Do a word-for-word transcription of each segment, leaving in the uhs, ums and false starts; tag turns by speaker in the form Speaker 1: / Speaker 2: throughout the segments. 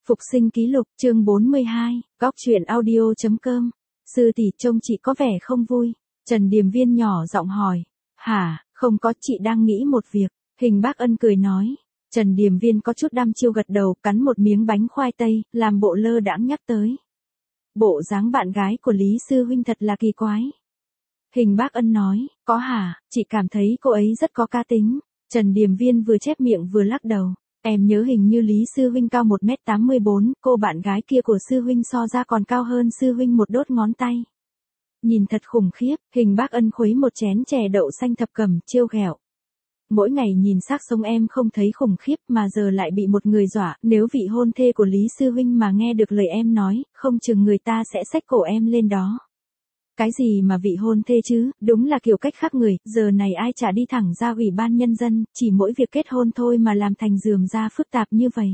Speaker 1: Phục sinh ký lục chương bốn mươi hai, góc truyện audio.com. Sư tỷ trông chị có vẻ không vui. Trần Điềm Viên nhỏ giọng hỏi. Hả, không có, chị đang nghĩ một việc. Hình Bác Ân cười nói. Trần Điềm Viên có chút đăm chiêu gật đầu, cắn một miếng bánh khoai tây, làm bộ lơ đãng nhắc tới. Bộ dáng bạn gái của Lý Sư Huynh thật là kỳ quái. Hình Bác Ân nói, có hả, chị cảm thấy cô ấy rất có cá tính. Trần Điềm Viên vừa chép miệng vừa lắc đầu. Em nhớ hình như Lý Sư Huynh cao một mét tám mươi bốn, cô bạn gái kia của Sư Huynh so ra còn cao hơn Sư Huynh một đốt ngón tay. Nhìn thật khủng khiếp. Hình Bác Ân khuấy một chén chè đậu xanh thập cẩm, trêu ghẹo. Mỗi ngày nhìn xác sống em không thấy khủng khiếp mà giờ lại bị một người dọa, nếu vị hôn thê của Lý Sư Huynh mà nghe được lời em nói, không chừng người ta sẽ xách cổ em lên đó. Cái gì mà vị hôn thê chứ, đúng là kiểu cách khác người, giờ này ai chả đi thẳng ra ủy ban nhân dân, chỉ mỗi việc kết hôn thôi mà làm thành rườm rà phức tạp như vậy.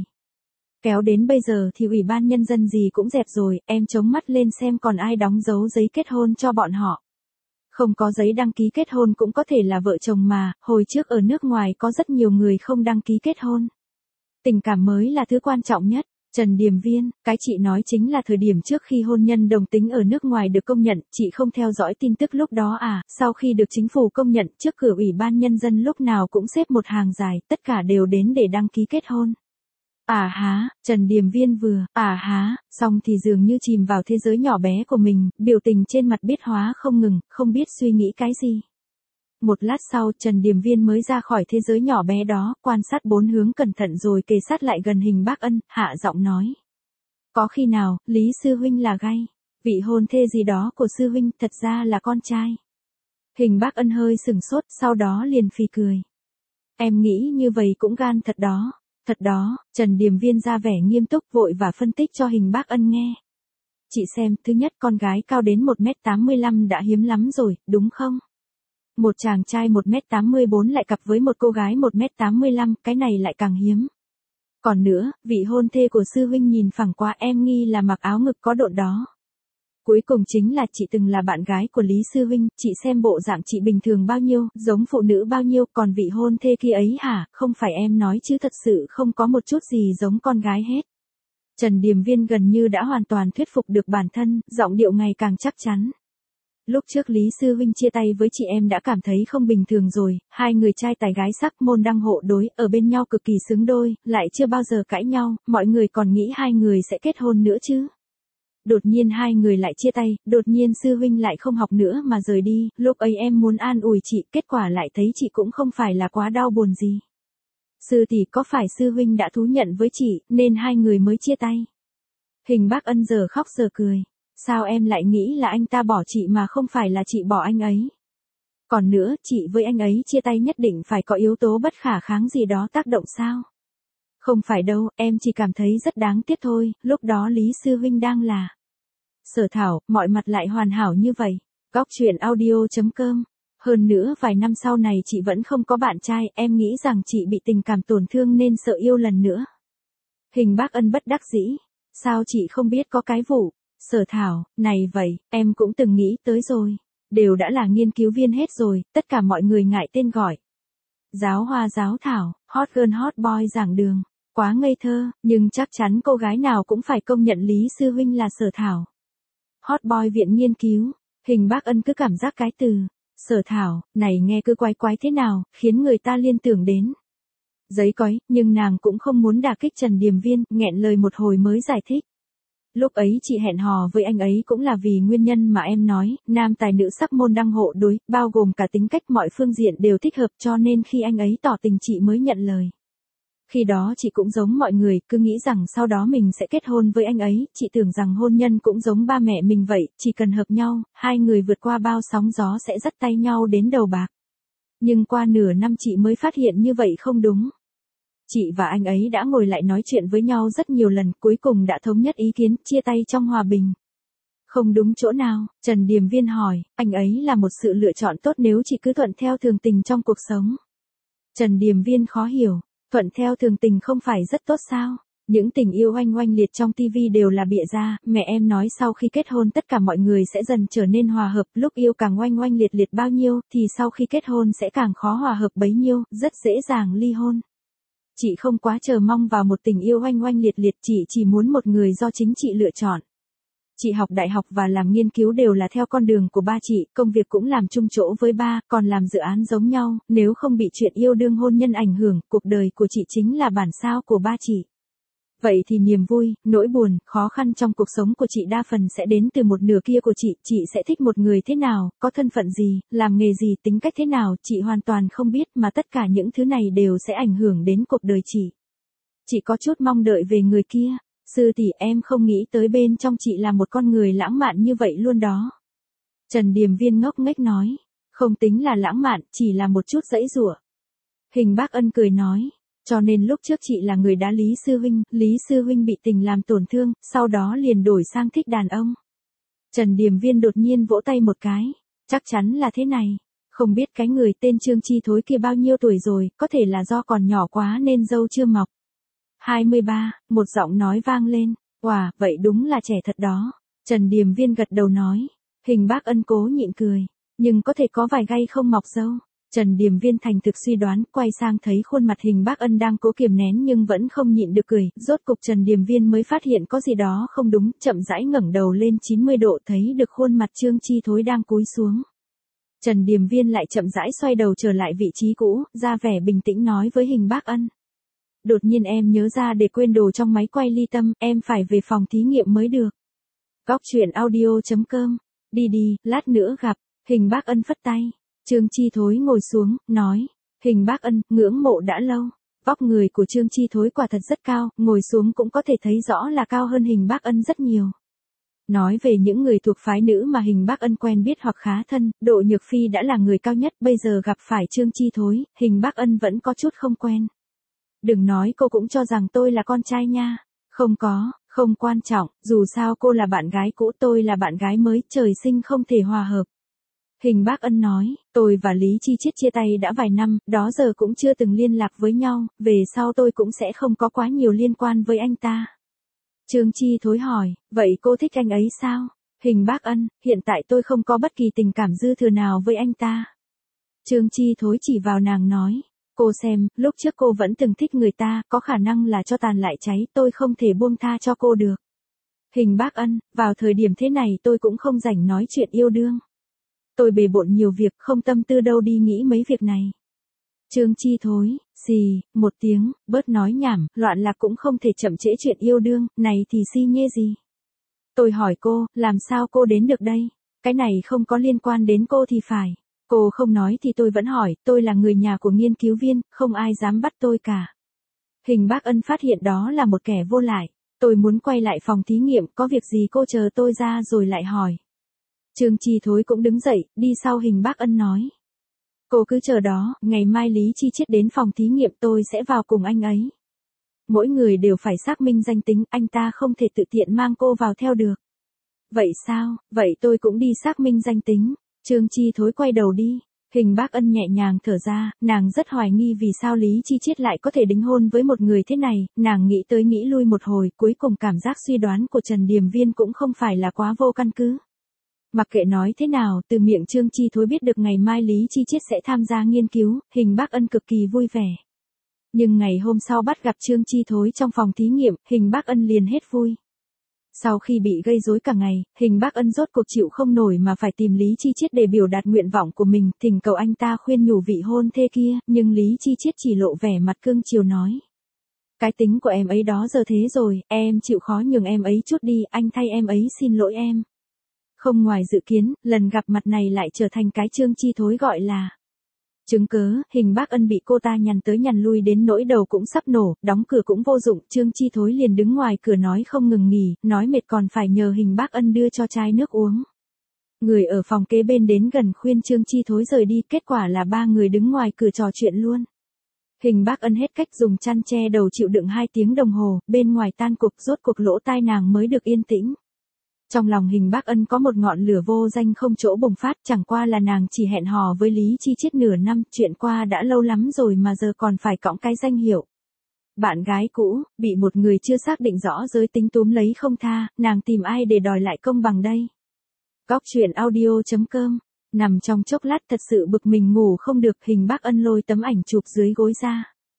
Speaker 1: Kéo đến bây giờ thì ủy ban nhân dân gì cũng dẹp rồi, em chống mắt lên xem còn ai đóng dấu giấy kết hôn cho bọn họ. Không có giấy đăng ký kết hôn cũng có thể là vợ chồng mà, hồi trước ở nước ngoài có rất nhiều người không đăng ký kết hôn. Tình cảm mới là thứ quan trọng nhất. Trần Điềm Viên, cái chị nói chính là thời điểm trước khi hôn nhân đồng tính ở nước ngoài được công nhận, chị không theo dõi tin tức lúc đó à, sau khi được chính phủ công nhận, trước cửa ủy ban nhân dân lúc nào cũng xếp một hàng dài, tất cả đều đến để đăng ký kết hôn. À há, Trần Điềm Viên vừa, à há, xong thì dường như chìm vào thế giới nhỏ bé của mình, biểu tình trên mặt biết hóa không ngừng, không biết suy nghĩ cái gì. Một lát sau, Trần Điềm Viên mới ra khỏi thế giới nhỏ bé đó, quan sát bốn hướng cẩn thận rồi kề sát lại gần Hình Bác Ân, hạ giọng nói. Có khi nào, Lý Sư Huynh là gay, vị hôn thê gì đó của Sư Huynh thật ra là con trai. Hình Bác Ân hơi sừng sốt, sau đó liền phì cười. Em nghĩ như vậy cũng gan thật đó, thật đó, Trần Điềm Viên ra vẻ nghiêm túc vội và phân tích cho Hình Bác Ân nghe. Chị xem, thứ nhất con gái cao đến một mét tám mươi lăm đã hiếm lắm rồi, đúng không? Một chàng trai một mét tám mươi bốn lại cặp với một cô gái một mét tám mươi lăm, cái này lại càng hiếm. Còn nữa, vị hôn thê của Sư Huynh nhìn phẳng quá, em nghi là mặc áo ngực có độn đó. Cuối cùng chính là chị từng là bạn gái của Lý Sư Huynh, chị xem bộ dạng chị bình thường bao nhiêu, giống phụ nữ bao nhiêu, còn vị hôn thê kia ấy hả, không phải em nói chứ thật sự không có một chút gì giống con gái hết. Trần Điềm Viên gần như đã hoàn toàn thuyết phục được bản thân, giọng điệu ngày càng chắc chắn. Lúc trước Lý Sư Huynh chia tay với chị em đã cảm thấy không bình thường rồi, hai người trai tài gái sắc môn đăng hộ đối, ở bên nhau cực kỳ xứng đôi, lại chưa bao giờ cãi nhau, mọi người còn nghĩ hai người sẽ kết hôn nữa chứ. Đột nhiên hai người lại chia tay, đột nhiên Sư Huynh lại không học nữa mà rời đi, lúc ấy em muốn an ủi chị, kết quả lại thấy chị cũng không phải là quá đau buồn gì. Sư tỷ có phải Sư Huynh đã thú nhận với chị, nên hai người mới chia tay. Hình Bác Ân giờ khóc giờ cười. Sao em lại nghĩ là anh ta bỏ chị mà không phải là chị bỏ anh ấy? Còn nữa, chị với anh ấy chia tay nhất định phải có yếu tố bất khả kháng gì đó tác động sao? Không phải đâu, em chỉ cảm thấy rất đáng tiếc thôi, lúc đó Lý Sư Huynh đang là Sở Thảo, mọi mặt lại hoàn hảo như vậy. Góc truyện audio.com. Hơn nữa vài năm sau này chị vẫn không có bạn trai, em nghĩ rằng chị bị tình cảm tổn thương nên sợ yêu lần nữa. Hình Bác Ân bất đắc dĩ. Sao chị không biết có cái vụ? Sở Thảo, này vậy, em cũng từng nghĩ tới rồi. Đều đã là nghiên cứu viên hết rồi, tất cả mọi người ngại tên gọi. Giáo hoa giáo thảo, hot girl hot boy giảng đường. Quá ngây thơ, nhưng chắc chắn cô gái nào cũng phải công nhận Lý Sư Huynh là Sở Thảo. Hot boy viện nghiên cứu. Hình Bác Ân cứ cảm giác cái từ Sở Thảo, này nghe cứ quái quái thế nào, khiến người ta liên tưởng đến giấy cói, nhưng nàng cũng không muốn đả kích Trần Điềm Viên, nghẹn lời một hồi mới giải thích. Lúc ấy chị hẹn hò với anh ấy cũng là vì nguyên nhân mà em nói, nam tài nữ sắc môn đăng hộ đối, bao gồm cả tính cách mọi phương diện đều thích hợp cho nên khi anh ấy tỏ tình chị mới nhận lời. Khi đó chị cũng giống mọi người, cứ nghĩ rằng sau đó mình sẽ kết hôn với anh ấy, chị tưởng rằng hôn nhân cũng giống ba mẹ mình vậy, chỉ cần hợp nhau, hai người vượt qua bao sóng gió sẽ dắt tay nhau đến đầu bạc. Nhưng qua nửa năm chị mới phát hiện như vậy không đúng. Chị và anh ấy đã ngồi lại nói chuyện với nhau rất nhiều lần, cuối cùng đã thống nhất ý kiến, chia tay trong hòa bình. Không đúng chỗ nào? Trần Điềm Viên hỏi, anh ấy là một sự lựa chọn tốt nếu chị cứ thuận theo thường tình trong cuộc sống. Trần Điềm Viên khó hiểu, thuận theo thường tình không phải rất tốt sao? Những tình yêu oanh oanh liệt trong tivi đều là bịa ra, mẹ em nói sau khi kết hôn tất cả mọi người sẽ dần trở nên hòa hợp, lúc yêu càng oanh oanh liệt liệt bao nhiêu, thì sau khi kết hôn sẽ càng khó hòa hợp bấy nhiêu, rất dễ dàng ly hôn. Chị không quá chờ mong vào một tình yêu oanh oanh liệt liệt, chị chỉ muốn một người do chính chị lựa chọn. Chị học đại học và làm nghiên cứu đều là theo con đường của ba chị, công việc cũng làm chung chỗ với ba, còn làm dự án giống nhau, nếu không bị chuyện yêu đương hôn nhân ảnh hưởng, cuộc đời của chị chính là bản sao của ba chị. Vậy thì niềm vui, nỗi buồn, khó khăn trong cuộc sống của chị đa phần sẽ đến từ một nửa kia của chị, chị sẽ thích một người thế nào, có thân phận gì, làm nghề gì, tính cách thế nào, chị hoàn toàn không biết mà tất cả những thứ này đều sẽ ảnh hưởng đến cuộc đời chị. Chị có chút mong đợi về người kia. Sư tỷ, em không nghĩ tới bên trong chị là một con người lãng mạn như vậy luôn đó. Trần Điềm Viên ngốc nghếch nói, không tính là lãng mạn, chỉ là một chút giãy giụa. Hình Bác Ân cười nói, cho nên lúc trước chị là người đá Lý Sư Huynh, Lý Sư Huynh bị tình làm tổn thương, sau đó liền đổi sang thích đàn ông. Trần Điềm Viên đột nhiên vỗ tay một cái, chắc chắn là thế này, không biết cái người tên Trương Chi Thối kia bao nhiêu tuổi rồi, có thể là do còn nhỏ quá nên râu chưa mọc. hai mươi ba, một giọng nói vang lên, wow, vậy đúng là trẻ thật đó. Trần Điềm Viên gật đầu nói, Hình Bác Ân cố nhịn cười, nhưng có thể có vài gai không mọc râu. Trần Điềm Viên thành thực suy đoán, quay sang thấy khuôn mặt Hình Bác Ân đang cố kiềm nén nhưng vẫn không nhịn được cười, rốt cục Trần Điềm Viên mới phát hiện có gì đó không đúng, chậm rãi ngẩng đầu lên chín mươi độ thấy được khuôn mặt Trương Chi Thối đang cúi xuống. Trần Điềm Viên lại chậm rãi xoay đầu trở lại vị trí cũ, ra vẻ bình tĩnh nói với Hình Bác Ân. Đột nhiên em nhớ ra để quên đồ trong máy quay ly tâm, em phải về phòng thí nghiệm mới được. Góc truyện audio chấm com, đi đi, lát nữa gặp. Hình Bác Ân phất tay. Trương Chi Thối ngồi xuống, nói, Hình Bác Ân, ngưỡng mộ đã lâu. Vóc người của Trương Chi Thối quả thật rất cao, ngồi xuống cũng có thể thấy rõ là cao hơn Hình Bác Ân rất nhiều. Nói về những người thuộc phái nữ mà Hình Bác Ân quen biết hoặc khá thân, Độ Nhược Phi đã là người cao nhất, bây giờ gặp phải Trương Chi Thối, Hình Bác Ân vẫn có chút không quen. Đừng nói cô cũng cho rằng tôi là con trai nha. Không có, không quan trọng, dù sao cô là bạn gái cũ, tôi là bạn gái mới, trời sinh không thể hòa hợp. Hình Bác Ân nói, tôi và Lý Chi Chiết chia tay đã vài năm, đó giờ cũng chưa từng liên lạc với nhau, về sau tôi cũng sẽ không có quá nhiều liên quan với anh ta. Trương Chi Thối hỏi, vậy cô thích anh ấy sao? Hình Bác Ân, hiện tại tôi không có bất kỳ tình cảm dư thừa nào với anh ta. Trương Chi Thối chỉ vào nàng nói, cô xem, lúc trước cô vẫn từng thích người ta, có khả năng là cho tàn lại cháy, tôi không thể buông tha cho cô được. Hình Bác Ân, vào thời điểm thế này tôi cũng không rảnh nói chuyện yêu đương. Tôi bề bộn nhiều việc, không tâm tư đâu đi nghĩ mấy việc này. Trương Chi Thối, xì, một tiếng, bớt nói nhảm, loạn lạc cũng không thể chậm trễ chuyện yêu đương, này thì si nhê gì. Tôi hỏi cô, làm sao cô đến được đây? Cái này không có liên quan đến cô thì phải. Cô không nói thì tôi vẫn hỏi, tôi là người nhà của nghiên cứu viên, không ai dám bắt tôi cả. Hình Bác Ân phát hiện đó là một kẻ vô lại. Tôi muốn quay lại phòng thí nghiệm, có việc gì cô chờ tôi ra rồi lại hỏi. Trương Chi Thối cũng đứng dậy, đi sau Hình Bác Ân nói. Cô cứ chờ đó, ngày mai Lý Chi Chiết đến phòng thí nghiệm tôi sẽ vào cùng anh ấy. Mỗi người đều phải xác minh danh tính, anh ta không thể tự tiện mang cô vào theo được. Vậy sao, vậy tôi cũng đi xác minh danh tính. Trương Chi Thối quay đầu đi. Hình Bác Ân nhẹ nhàng thở ra, nàng rất hoài nghi vì sao Lý Chi Chiết lại có thể đính hôn với một người thế này, nàng nghĩ tới nghĩ lui một hồi, cuối cùng cảm giác suy đoán của Trần Điềm Viên cũng không phải là quá vô căn cứ. Mặc kệ nói thế nào, từ miệng Trương Chi Thối biết được ngày mai Lý Chi Chiết sẽ tham gia nghiên cứu, Hình Bác Ân cực kỳ vui vẻ. Nhưng ngày hôm sau bắt gặp Trương Chi Thối trong phòng thí nghiệm, Hình Bác Ân liền hết vui. Sau khi bị gây rối cả ngày, Hình Bác Ân rốt cuộc chịu không nổi mà phải tìm Lý Chi Chiết để biểu đạt nguyện vọng của mình, thỉnh cầu anh ta khuyên nhủ vị hôn thê kia, nhưng Lý Chi Chiết chỉ lộ vẻ mặt cương chiều nói. Cái tính của em ấy đó giờ thế rồi, em chịu khó nhường em ấy chút đi, anh thay em ấy xin lỗi em. Không ngoài dự kiến, lần gặp mặt này lại trở thành cái Trương Chi Thối gọi là chứng cớ. Hình Bác Ân bị cô ta nhằn tới nhằn lui đến nỗi đầu cũng sắp nổ, đóng cửa cũng vô dụng, Trương Chi Thối liền đứng ngoài cửa nói không ngừng nghỉ, nói mệt còn phải nhờ Hình Bác Ân đưa cho chai nước uống. Người ở phòng kế bên đến gần khuyên Trương Chi Thối rời đi, kết quả là ba người đứng ngoài cửa trò chuyện luôn. Hình Bác Ân hết cách dùng chăn che đầu chịu đựng hai tiếng đồng hồ, bên ngoài tan cuộc, rốt cuộc lỗ tai nàng mới được yên tĩnh. Trong lòng Hình Bác Ân có một ngọn lửa vô danh không chỗ bùng phát, chẳng qua là nàng chỉ hẹn hò với Lý Chi Chiết nửa năm, chuyện qua đã lâu lắm rồi mà giờ còn phải cõng cái danh hiệu. Bạn gái cũ, bị một người chưa xác định rõ giới tính túm lấy không tha, nàng tìm ai để đòi lại công bằng đây? Góc truyện audio chấm com, nằm trong chốc lát thật sự bực mình ngủ không được, Hình Bác Ân lôi tấm ảnh chụp dưới gối ra.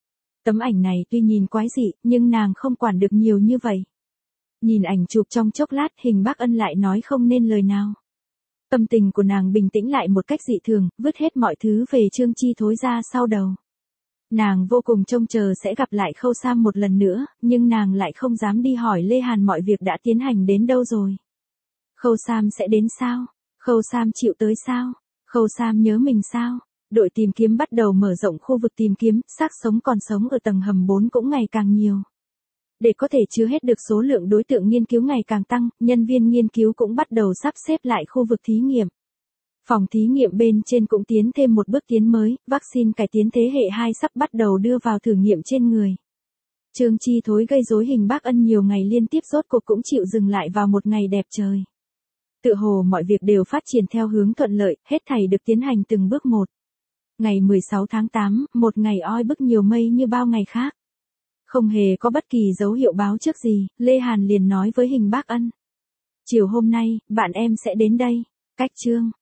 Speaker 1: Tấm ảnh này tuy nhìn quái dị, nhưng nàng không quản được nhiều như vậy. Nhìn ảnh chụp trong chốc lát, Hình Bắc Ân lại nói không nên lời nào. Tâm tình của nàng bình tĩnh lại một cách dị thường, vứt hết mọi thứ về Trương Chi Thối ra sau đầu. Nàng vô cùng trông chờ sẽ gặp lại Khâu Sam một lần nữa, nhưng nàng lại không dám đi hỏi Lê Hàn mọi việc đã tiến hành đến đâu rồi. Khâu Sam sẽ đến sao? Khâu Sam chịu tới sao? Khâu Sam nhớ mình sao? Đội tìm kiếm bắt đầu mở rộng khu vực tìm kiếm, xác sống còn sống ở tầng hầm bốn cũng ngày càng nhiều. Để có thể chứa hết được số lượng đối tượng nghiên cứu ngày càng tăng, nhân viên nghiên cứu cũng bắt đầu sắp xếp lại khu vực thí nghiệm. Phòng thí nghiệm bên trên cũng tiến thêm một bước tiến mới, vaccine cải tiến thế hệ hai sắp bắt đầu đưa vào thử nghiệm trên người. Trương Chi Thối gây rối Hình Bắc Ân nhiều ngày liên tiếp rốt cuộc cũng chịu dừng lại vào một ngày đẹp trời. Tựa hồ mọi việc đều phát triển theo hướng thuận lợi, hết thảy được tiến hành từng bước một. Ngày mười sáu tháng tám, một ngày oi bức nhiều mây như bao ngày khác. Không hề có bất kỳ dấu hiệu báo trước gì, Lê Hàn liền nói với Hình Bắc Ân. Chiều hôm nay, bạn em sẽ đến đây. Cách chương